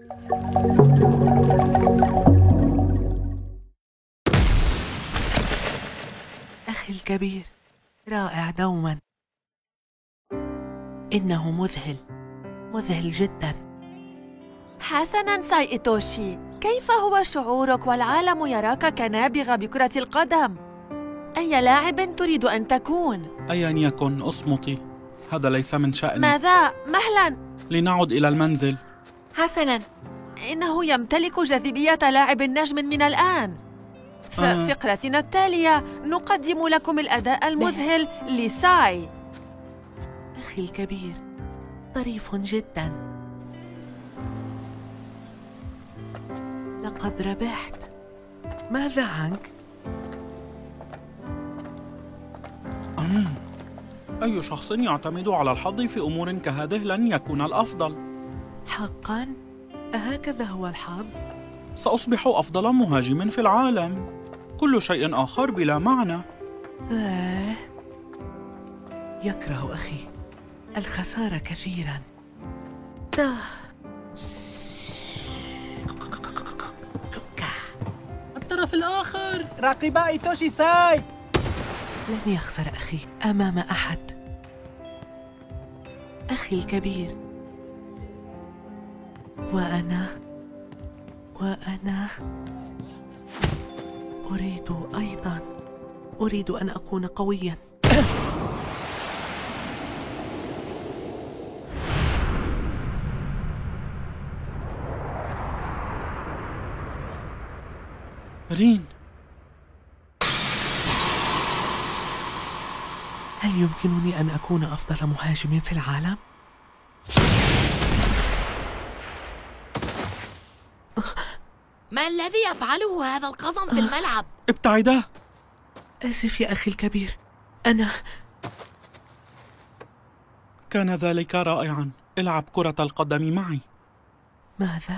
أخي الكبير، رائع دوما. إنه مذهل، مذهل جدا. حسناً سايتوشي، كيف هو شعورك والعالم يراك كنابغة بكرة القدم؟ أي لاعب تريد أن تكون؟ أيا يكن اصمتي، هذا ليس من شأني. ماذا؟ مهلاً، لنعد إلى المنزل. حسناً، إنه يمتلك جاذبية لاعب نجم من الآن. في فقرتنا التالية نقدم لكم الأداء المذهل لساي. أخي الكبير ظريف جدا. لقد ربحت. ماذا عنك؟ أي شخص يعتمد على الحظ في أمور كهذه لن يكون الأفضل. حقاً؟ أهكذا هو الحظ؟ سأصبح أفضل مهاجم في العالم. كل شيء آخر بلا معنى. يكره أخي الخسارة كثيراً. الطرف الآخر، راقبا ايتوشي ساي. لن يخسر أخي أمام أحد. أخي الكبير، وأنا أريد أن أكون قوياً. رين، هل يمكنني أن أكون أفضل مهاجم في العالم؟ ما الذي يفعله هذا القزم في الملعب؟ ابتعدا. آسف يا أخي الكبير، كان ذلك رائعاً. العب كرة القدم معي. ماذا؟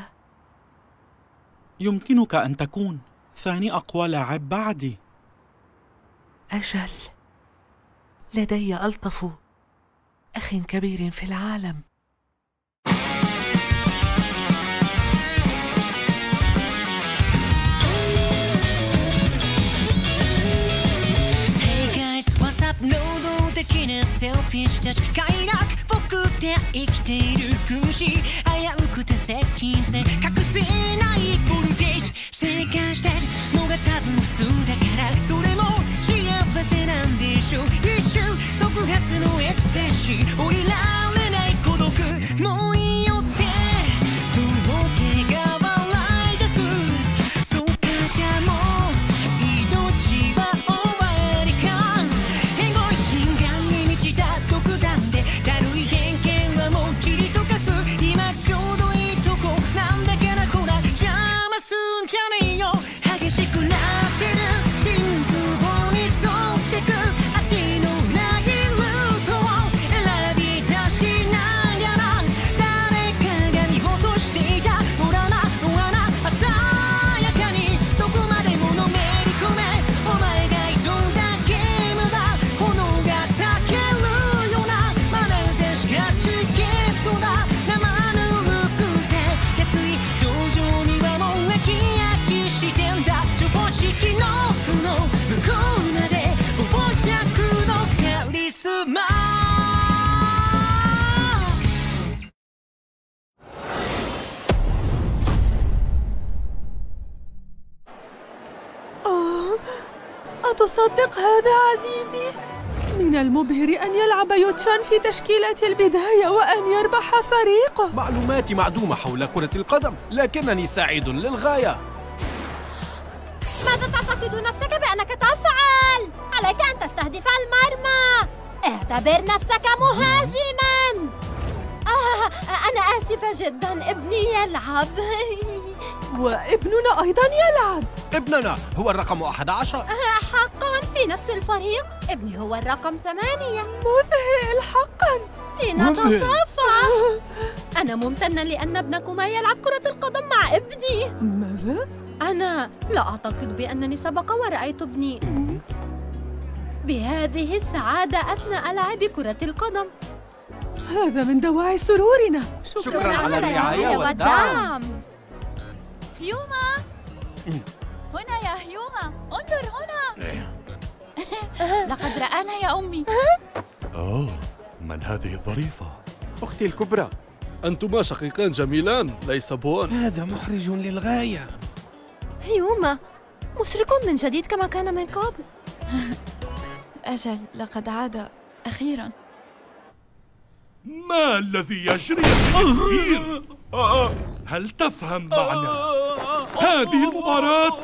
يمكنك أن تكون ثاني أقوى لاعب بعدي. أجل، لدي ألطف أخ كبير في العالم. セルフィッシュたち快楽僕って生きている苦しい危うくて接近戦隠せないボルテージ正解してるのが多分普通だからそれも幸せなんでしょう一瞬即発のエクステーシー降りられない孤独もういいよってとろけが笑い出すそうかじゃもう命は終わりかエゴイ心眼に満ちた独断で軽い偏見はもう切り溶かす今ちょうどいいとこなんだからほら邪魔すんじゃねえよ激しくなってる心臓に沿ってく当てのないルートを選び出しながら誰かが見落としていたほらなほらな鮮やかにどこまでものめり込めお前が挑んだゲームだ炎が焚けるようなまだぜしかチケットだ生ぬるくて安い道場にはもう飽き飽きしてんだ常識の巣の向こうまで傍着のカリスマ أتصدق هذا عزيزي؟ من المبهر أن يلعب يوتشان في تشكيلة البداية وأن يربح فريقه. معلوماتي معدومة حول كرة القدم، لكنني سعيد للغاية. ماذا تعتقد نفسك بأنك تفعل؟ عليك أن تستهدف المرمى. اعتبر نفسك مهاجماً. أنا آسفة جداً، ابني يلعب. وابننا أيضاً يلعب. ابننا هو الرقم 11. حقاً في نفس الفريق. ابني هو الرقم 8. مذهل حقاً. لنتصافى. أنا ممتنة لأن ابنكما يلعب كرة القدم مع ابني. ماذا؟ أنا لا أعتقد بأنني سبق ورأيت ابني بهذه السعادة أثناء لعب كرة القدم. هذا من دواعي سرورنا. شكراً على الرعاية والدعم. هيوما، هنا يا هيوما، انظر هنا. لقد رآنا يا أمي. من هذه الظريفة؟ أختي الكبرى، أنتما شقيقان جميلان ليس بوان. هذا محرج للغاية. هيوما مشرق من جديد كما كان من قبل. أجل، لقد عاد أخيراً. ما الذي يجري يا كبير؟ هل تفهم معنى هذه المباراة؟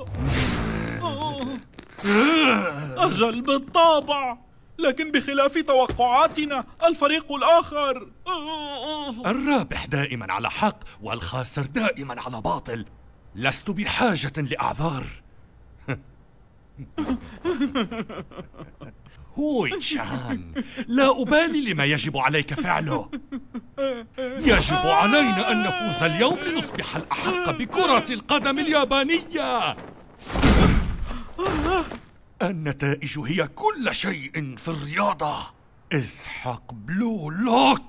أجل بالطبع، لكن بخلاف توقعاتنا الفريق الآخر. الرابح دائما على حق والخاسر دائما على باطل. لست بحاجة لأعذار. هوي شان، لا أبالي لما يجب عليك فعله. يجب علينا أن نفوز اليوم لنصبح الأحق بكرة القدم اليابانية. النتائج هي كل شيء في الرياضة. اسحق بلو لوك.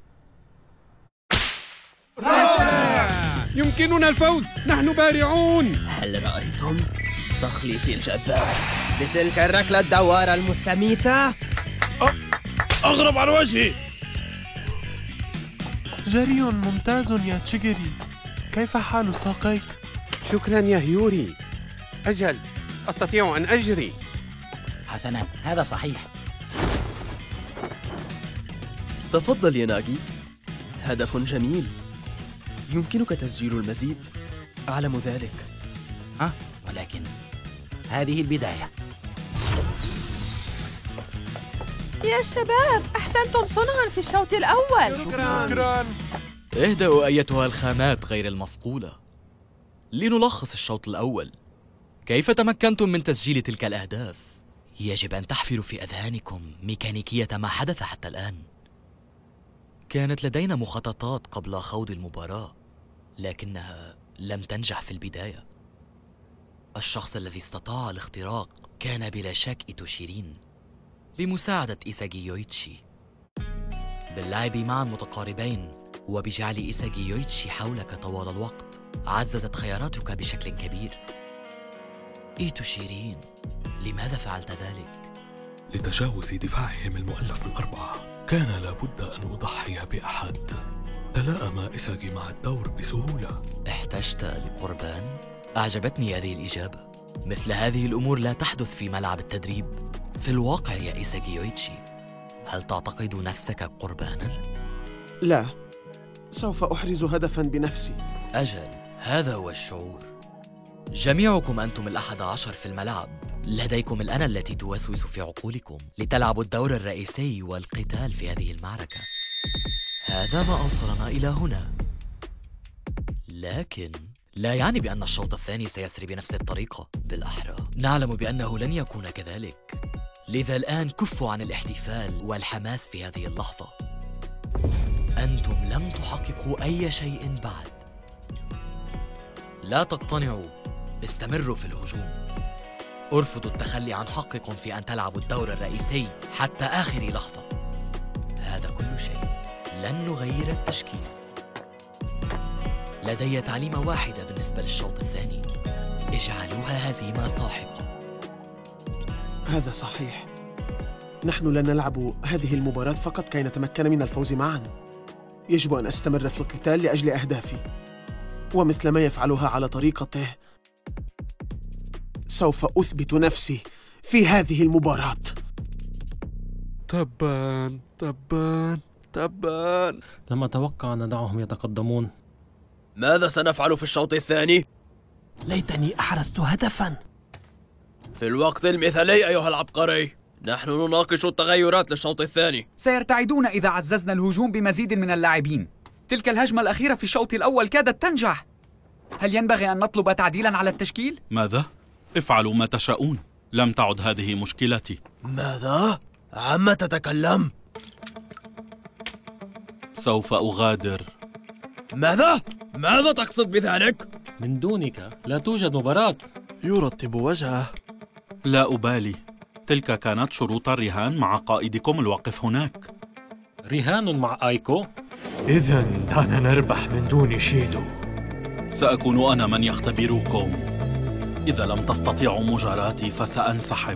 يمكننا الفوز، نحن بارعون. هل رأيتم تخليصي الجبار بتلك الركلة الدوارة المستميتة؟ أغرب عن وجهي. جري ممتاز يا تشيجيري. كيف حال ساقيك؟ شكراً يا هيوري. أجل، أستطيع أن أجري. حسناً، هذا صحيح. تفضل يا ناغي، هدف جميل. يمكنك تسجيل المزيد، أعلم ذلك. ولكن هذه البداية. يا شباب، أحسنتم صنعاً في الشوط الأول. شكراً. اهدأوا أيتها الخامات غير المصقولة. لنلخص الشوط الأول. كيف تمكنتم من تسجيل تلك الأهداف؟ يجب أن تحفروا في أذهانكم ميكانيكية ما حدث حتى الآن. كانت لدينا مخططات قبل خوض المباراة، لكنها لم تنجح في البداية. الشخص الذي استطاع الاختراق كان بلا شك إيتوشيرين بمساعدة إيساغي يويتشي. باللعب معا متقاربين وبجعل إيساغي يويتشي حولك طوال الوقت عززت خياراتك بشكل كبير. إيتوشيرين، لماذا فعلت ذلك؟ لتجاوز دفاعهم المؤلف من 4 كان لابد أن أضحي بأحد. تلائم إيساغي مع الدور بسهولة. احتجت لقربان؟ أعجبتني هذه الإجابة. مثل هذه الأمور لا تحدث في ملعب التدريب. في الواقع يا إيساغي يويتشي، هل تعتقد نفسك قربانا؟ لا، سوف أحرز هدفا بنفسي. أجل، هذا هو الشعور. جميعكم أنتم 11 في الملعب. لديكم الأنا التي توسوس في عقولكم لتلعبوا الدور الرئيسي والقتال في هذه المعركة. هذا ما أوصلنا إلى هنا، لكن لا يعني بأن الشوط الثاني سيسري بنفس الطريقة. بالأحرى نعلم بأنه لن يكون كذلك. لذا الآن كفوا عن الاحتفال والحماس في هذه اللحظة. أنتم لم تحققوا أي شيء بعد. لا تقتنعوا، استمروا في الهجوم. ارفضوا التخلي عن حقكم في أن تلعبوا الدور الرئيسي حتى آخر لحظة. هذا كل شيء. لن نغير التشكيل. لدي تعليمة واحدة بالنسبة للشوط الثاني: اجعلوها هزيمة ساحقة. هذا صحيح. نحن لا نلعب هذه المباراة فقط كي نتمكن من الفوز معا. يجب أن أستمر في القتال لأجل أهدافي، ومثل ما يفعلها على طريقته سوف أثبت نفسي في هذه المباراة. تبان تبان تبان. لم أتوقع أن ندعهم يتقدمون. ماذا سنفعل في الشوط الثاني؟ ليتني أحرزت هدفا. في الوقت المثالي أيها العبقري. نحن نناقش التغيرات للشوط الثاني. سيرتعدون إذا عززنا الهجوم بمزيد من اللاعبين. تلك الهجمة الأخيرة في الشوط الأول كادت تنجح. هل ينبغي أن نطلب تعديلا على التشكيل؟ ماذا؟ افعلوا ما تشاءون. لم تعد هذه مشكلتي. ماذا؟ عما تتكلم؟ سوف أغادر. ماذا؟ ماذا تقصد بذلك؟ من دونك لا توجد مباراة. يرطب وجهه. لا أبالي. تلك كانت شروط الرهان مع قائدكم الواقف هناك. رهان مع آيكو؟ إذا دعنا نربح من دون شيدو. سأكون أنا من يختبركم. إذا لم تستطيعوا مجاراتي فسأنسحب.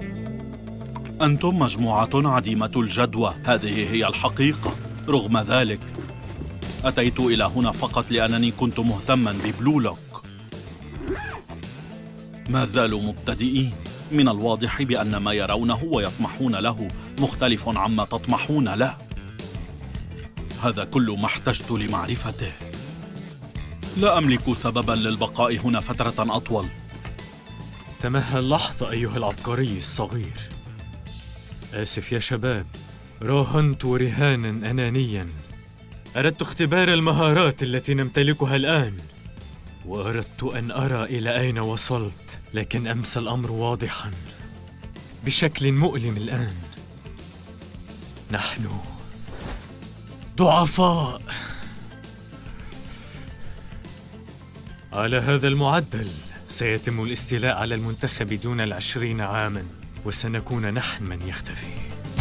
أنتم مجموعة عديمة الجدوى، هذه هي الحقيقة. رغم ذلك أتيت إلى هنا فقط لأنني كنت مهتما ببلو لوك. ما زالوا مبتدئين. من الواضح بأن ما يرونه ويطمحون له مختلف عما تطمحون له. هذا كل ما احتجت لمعرفته. لا أملك سببا للبقاء هنا فترة أطول. تمهل لحظة أيها العبقري الصغير. آسف يا شباب، راهنت رهانا أنانيا. أردت اختبار المهارات التي نمتلكها الآن، وأردت أن أرى إلى أين وصلت، لكن أمس الأمر واضحا بشكل مؤلم الآن. نحن ضعفاء. على هذا المعدل سيتم الاستيلاء على المنتخب دون 20 عاما، وسنكون نحن من يختفي.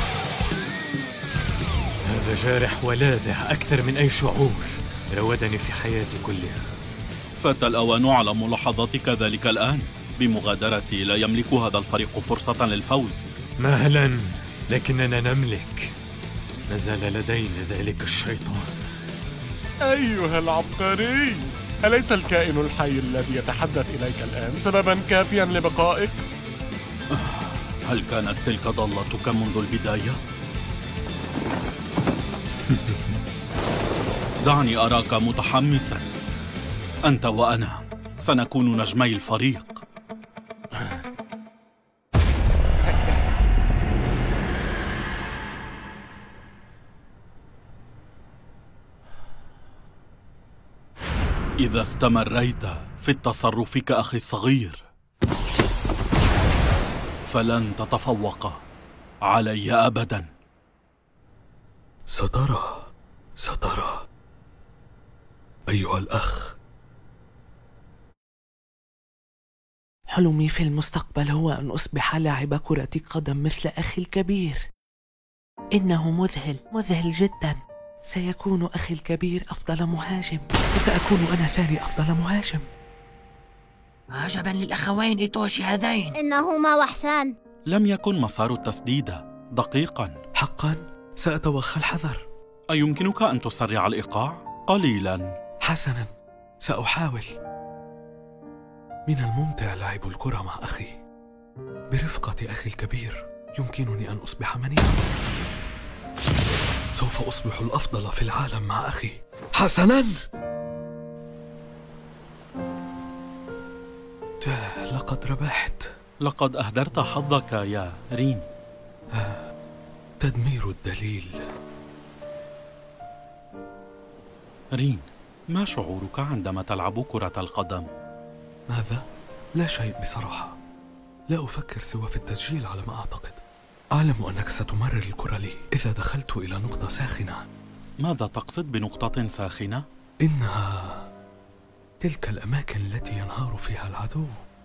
هذا جارح ولاذع أكثر من أي شعور راودني في حياتي كلها. فات الأوان على ملاحظتك ذلك الآن. بمغادرتي لا يملك هذا الفريق فرصة للفوز. مهلا، لكننا نملك. نزل لدينا ذلك الشيطان. أيها العبقري، أليس الكائن الحي الذي يتحدث إليك الآن سببا كافيا لبقائك؟ هل كانت تلك ضالتك منذ البداية؟ دعني أراك متحمسا. أنت وأنا سنكون نجمي الفريق. إذا استمريت في التصرف كأخي الصغير فلن تتفوق علي أبدا. سترى أيها الأخ. حلمي في المستقبل هو أن أصبح لاعب كرة قدم مثل أخي الكبير. إنه مذهل جدا. سيكون أخي الكبير أفضل مهاجم، وسأكون أنا ثاني أفضل مهاجم. عجبا للأخوين إيتوشي هذين، إنهما وحشان. لم يكن مسار التسديد دقيقا. حقا سأتوخى الحذر. أيمكنك أن تسرع الإيقاع قليلا؟ حسنا، سأحاول. من الممتع لعب الكرة مع أخي. برفقة أخي الكبير يمكنني أن أصبح منيعا. سوف أصبح الأفضل في العالم مع أخي. حسنا، لقد ربحت. لقد أهدرت حظك يا رين. تدمير الدليل. رين، ما شعورك عندما تلعب كرة القدم؟ ماذا؟ لا شيء بصراحة. لا أفكر سوى في التسجيل على ما أعتقد. أعلم أنك ستمرر الكرة لي إذا دخلت إلى نقطة ساخنة. ماذا تقصد بنقطة ساخنة؟ إنها تلك الأماكن التي ينهار فيها العدو.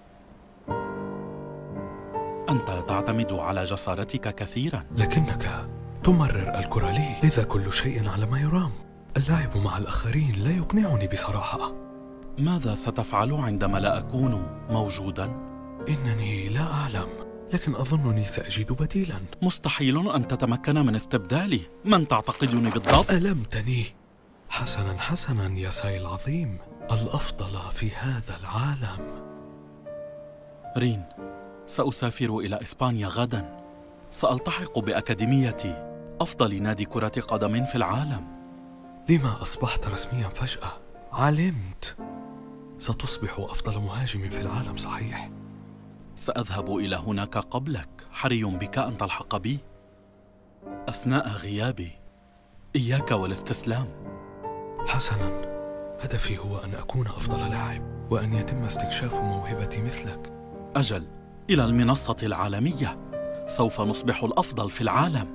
أنت تعتمد على جسارتك كثيرا، لكنك تمرر الكرة لي، لذا كل شيء على ما يرام. اللعب مع الآخرين لا يقنعني بصراحة. ماذا ستفعل عندما لا أكون موجودا؟ إنني لا أعلم، لكن أظنني سأجد بديلا. مستحيل أن تتمكن من استبدالي. من تعتقدني بالضبط؟ ألمتني. حسنا يا ساي العظيم، الأفضل في هذا العالم. رين، سأسافر إلى إسبانيا غدا. سألتحق بأكاديمية أفضل نادي كرة قدم في العالم. لما أصبحت رسميا فجأة؟ علمت. ستصبح أفضل مهاجم في العالم صحيح؟ سأذهب إلى هناك قبلك. حري بك أن تلحق بي أثناء غيابي. إياك والاستسلام. حسنا، هدفي هو أن أكون أفضل لاعب، وأن يتم استكشاف موهبتي مثلك. أجل، إلى المنصة العالمية. سوف نصبح الأفضل في العالم.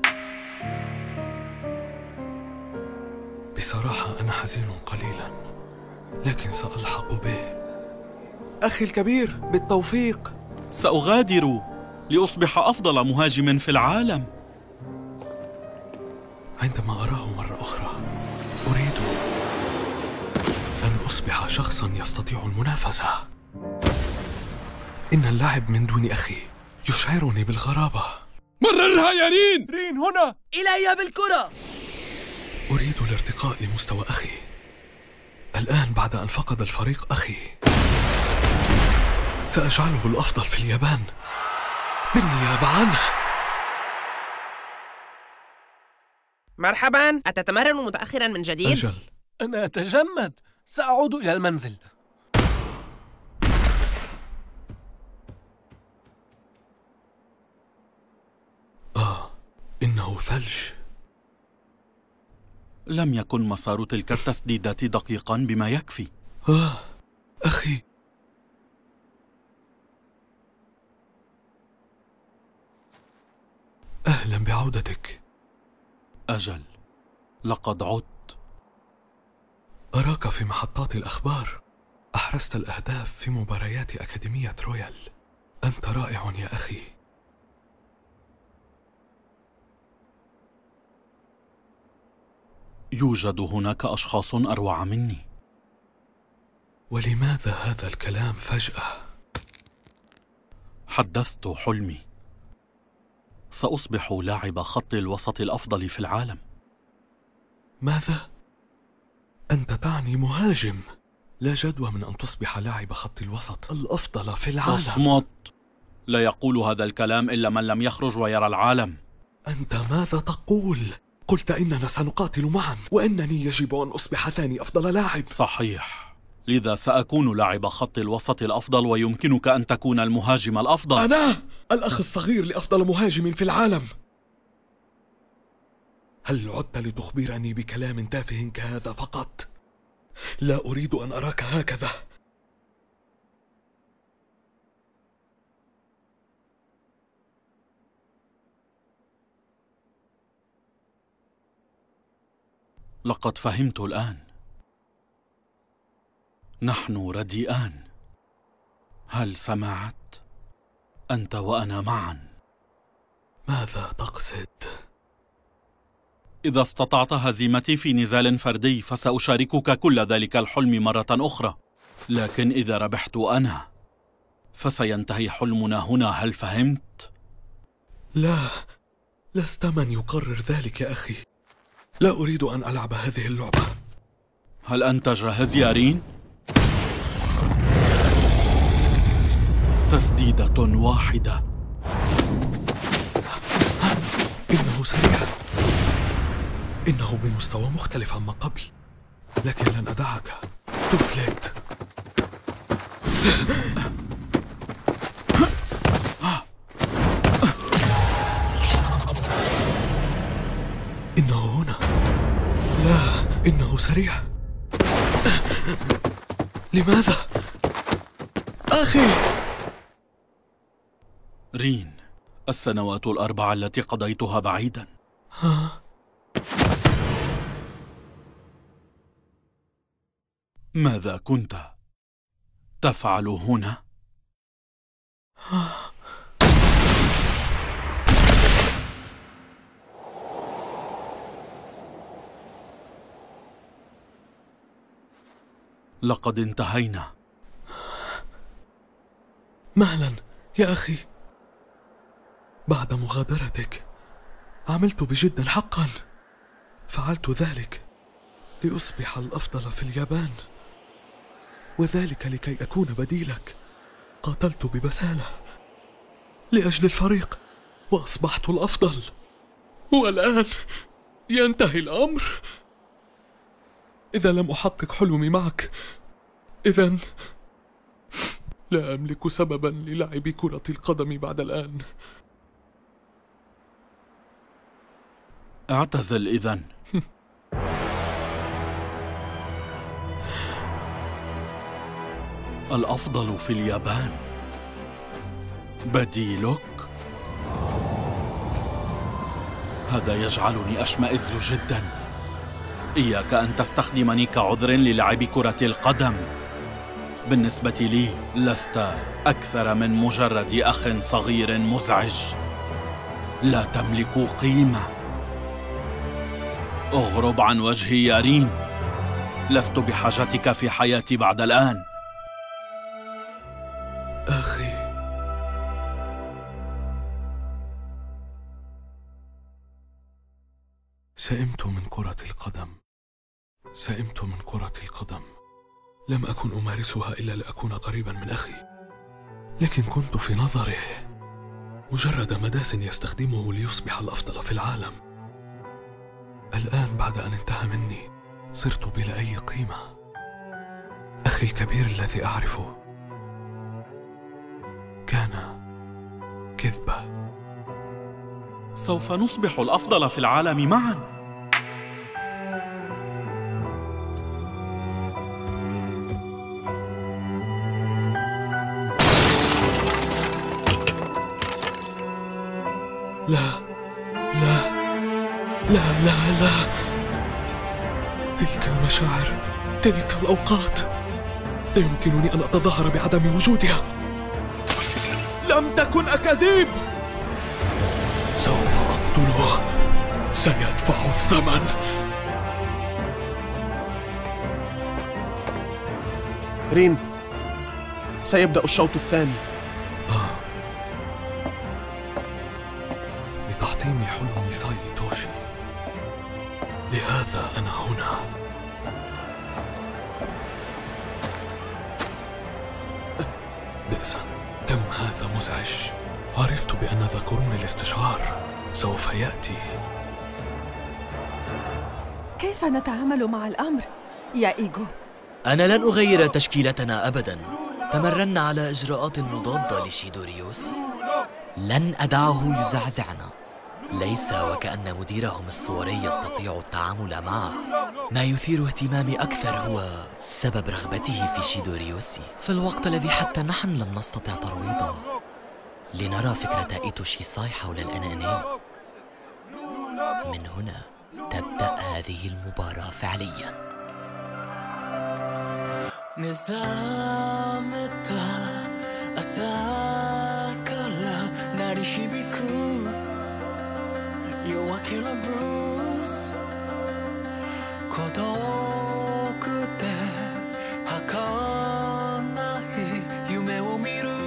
بصراحة أنا حزين قليلا، لكن سألحق به. أخي الكبير، بالتوفيق. سأغادر لأصبح أفضل مهاجم في العالم. عندما أراه مرة أخرى أريد أن أصبح شخصا يستطيع المنافسة. إن اللعب من دون أخي يشعرني بالغرابة. مررها يا رين! رين هنا! إلي بالكرة! أريد الارتقاء لمستوى أخي. الآن بعد أن فقد الفريق أخي سأجعله الأفضل في اليابان بالنيابة عنه. مرحبا، أتتمرن متأخرا من جديد؟ أجل، أنا أتجمد، سأعود إلى المنزل. إنه ثلج. لم يكن مسار تلك التسديدات دقيقا بما يكفي. أخي، أهلا بعودتك. أجل، لقد عدت. أراك في محطات الأخبار، أحرزت الأهداف في مباريات أكاديمية رويال. أنت رائع يا أخي. يوجد هناك أشخاص أروع مني. ولماذا هذا الكلام فجأة؟ حدثت حلمي. سأصبح لاعب خط الوسط الأفضل في العالم. ماذا؟ أنت تعني مهاجم. لا جدوى من أن تصبح لاعب خط الوسط الأفضل في العالم. اصمت. لا يقول هذا الكلام إلا من لم يخرج ويرى العالم. أنت ماذا تقول؟ قلت إننا سنقاتل معا وإنني يجب أن أصبح ثاني أفضل لاعب. صحيح، لذا سأكون لاعب خط الوسط الأفضل ويمكنك أن تكون المهاجم الأفضل. أنا الأخ الصغير لأفضل مهاجم في العالم. هل عدت لتخبرني بكلام تافه كهذا فقط؟ لا أريد أن أراك هكذا. لقد فهمت الآن. نحن رديئان. هل سمعت؟ أنت وأنا معا. ماذا تقصد؟ إذا استطعت هزيمتي في نزال فردي فسأشاركك كل ذلك الحلم مرة أخرى، لكن إذا ربحت أنا فسينتهي حلمنا هنا. هل فهمت؟ لا، لست من يقرر ذلك يا أخي. لا أريد أن ألعب هذه اللعبة. هل أنت جاهز يا رين؟ تسديدة واحدة. إنه سريع. إنه بمستوى مختلف عما قبل، لكن لن أدعك. تفلت. إنه هنا. لا، إنه سريع. لماذا؟ أخي! رين، السنوات الأربعة التي قضيتها بعيدا. ماذا كنت تفعل هنا؟ لقد انتهينا. مهلا يا أخي. بعد مغادرتك عملت بجد حقا. فعلت ذلك لأصبح الأفضل في اليابان، وذلك لكي أكون بديلك. قاتلت ببسالة لأجل الفريق وأصبحت الأفضل، والآن ينتهي الأمر. إذا لم أحقق حلمي معك، إذن لا أملك سببا للعب كرة القدم بعد الآن. اعتزل إذن. الأفضل في اليابان بديلك؟ هذا يجعلني أشمئز جدا. إياك أن تستخدمني كعذر للعب كرة القدم. بالنسبة لي لست أكثر من مجرد أخ صغير مزعج لا تملك قيمة. اغرب عن وجهي يا رين. لست بحاجتك في حياتي بعد الآن. أخي، سئمت من كرة القدم. سئمت من كرة القدم. لم أكن أمارسها إلا لأكون قريبا من أخي، لكن كنت في نظره مجرد مداس يستخدمه ليصبح الأفضل في العالم. الآن بعد أن انتهى مني صرت بلا أي قيمة. أخي الكبير الذي أعرفه كان كذبة. سوف نصبح الأفضل في العالم معا. لا لا لا لا لا، تلك المشاعر، تلك الأوقات لا يمكنني أن أتظاهر بعدم وجودها. لم تكن أكاذيب. سوف أقتله، سيدفع الثمن. رين، سيبدأ الشوط الثاني. لتحطيم حلم ساي إيتوشي، لهذا أنا هنا. بئسا، كم هذا مزعج. عرفت بأن ذكرون الاستشعار سوف يأتي. كيف نتعامل مع الأمر يا إيغو؟ أنا لن أغير تشكيلتنا أبداً. تمرنا على إجراءات مضادة لشيدوريوسي. لن أدعه يزعزعنا. ليس وكأن مديرهم الصوري يستطيع التعامل معه. ما يثير اهتمامي أكثر هو سبب رغبته في شيدوريوسي في الوقت الذي حتى نحن لم نستطع ترويضه. لنرى فكرة إيتوشي ساي حول الأنانية. من هنا تبدأ هذه المباراة فعلياً. 目覚めた朝から鳴り響く夜明けのブルース、孤独で儚い夢を見る、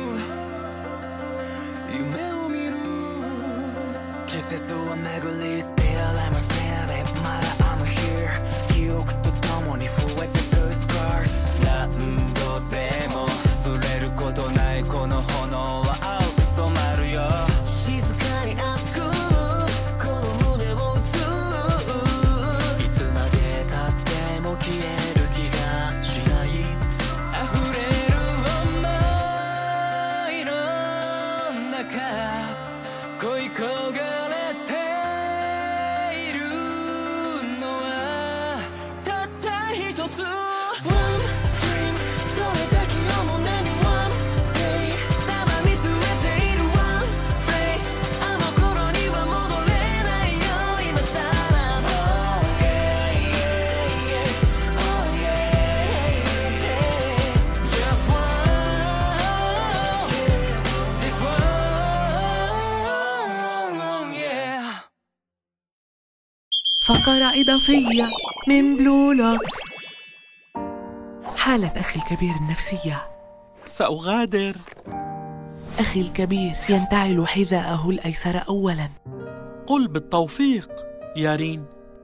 夢を見る。季節は巡り Still I'm standing まだ I'm here 記憶と共に増えてく Scars。何度でも触れることないこの炎は青く染まるよ。静かに熱くこの胸を打つ。いつまで経っても消える気がしない。溢れる想いの中恋焦がれているのはたった一つ。 فقرة إضافية من بلولوك. حالة أخي الكبير النفسية. سأغادر. أخي الكبير ينتعل حذاءه الأيسر أولاً. قل بالتوفيق يا رين.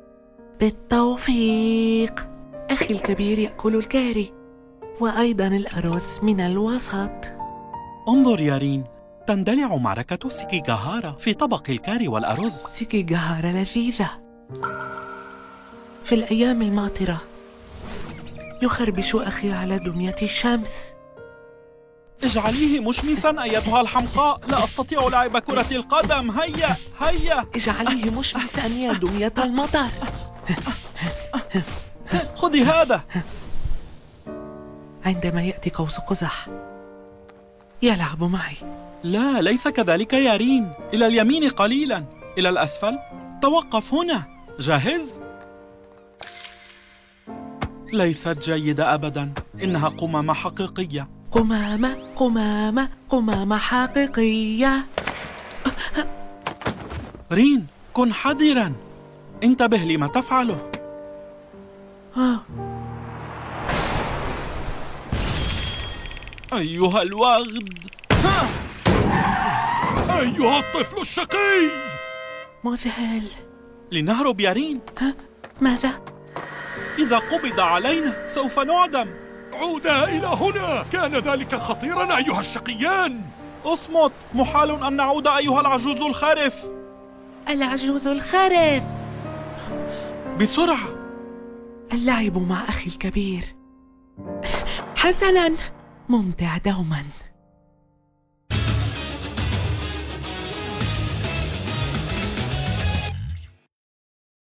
بالتوفيق. أخي الكبير يأكل الكاري وأيضاً الأرز من الوسط. انظر يا رين، تندلع معركة سيكيغاهارا في طبق الكاري والأرز. سيكيغاهارا لذيذة. في الأيام الماطرة يخربش أخي على دمية الشمس. اجعليه مشمسا أيتها الحمقاء، لا أستطيع لعب كرة القدم. هيا هيا. اجعليه مشمسا يا دمية المطر. خذي هذا. عندما يأتي قوس قزح يلعب معي. لا، ليس كذلك يا رين. إلى اليمين قليلا، إلى الأسفل. توقف هنا. جاهز؟ ليست جيدة أبدا. إنها قمامة حقيقية. قمامة قمامة قمامة حقيقية. رين، كن حذرا. انتبه لما تفعله. أيها الوغد. أيها الطفل الشقي. مذهل. لنهرب يا رين. ماذا؟ إذا قبض علينا سوف نعدم. عودا إلى هنا، كان ذلك خطيرا أيها الشقيان. اصمت، محال أن نعود أيها العجوز الخارف. العجوز الخارف. بسرعة. اللعب مع أخي الكبير حسناً، ممتع دوماً.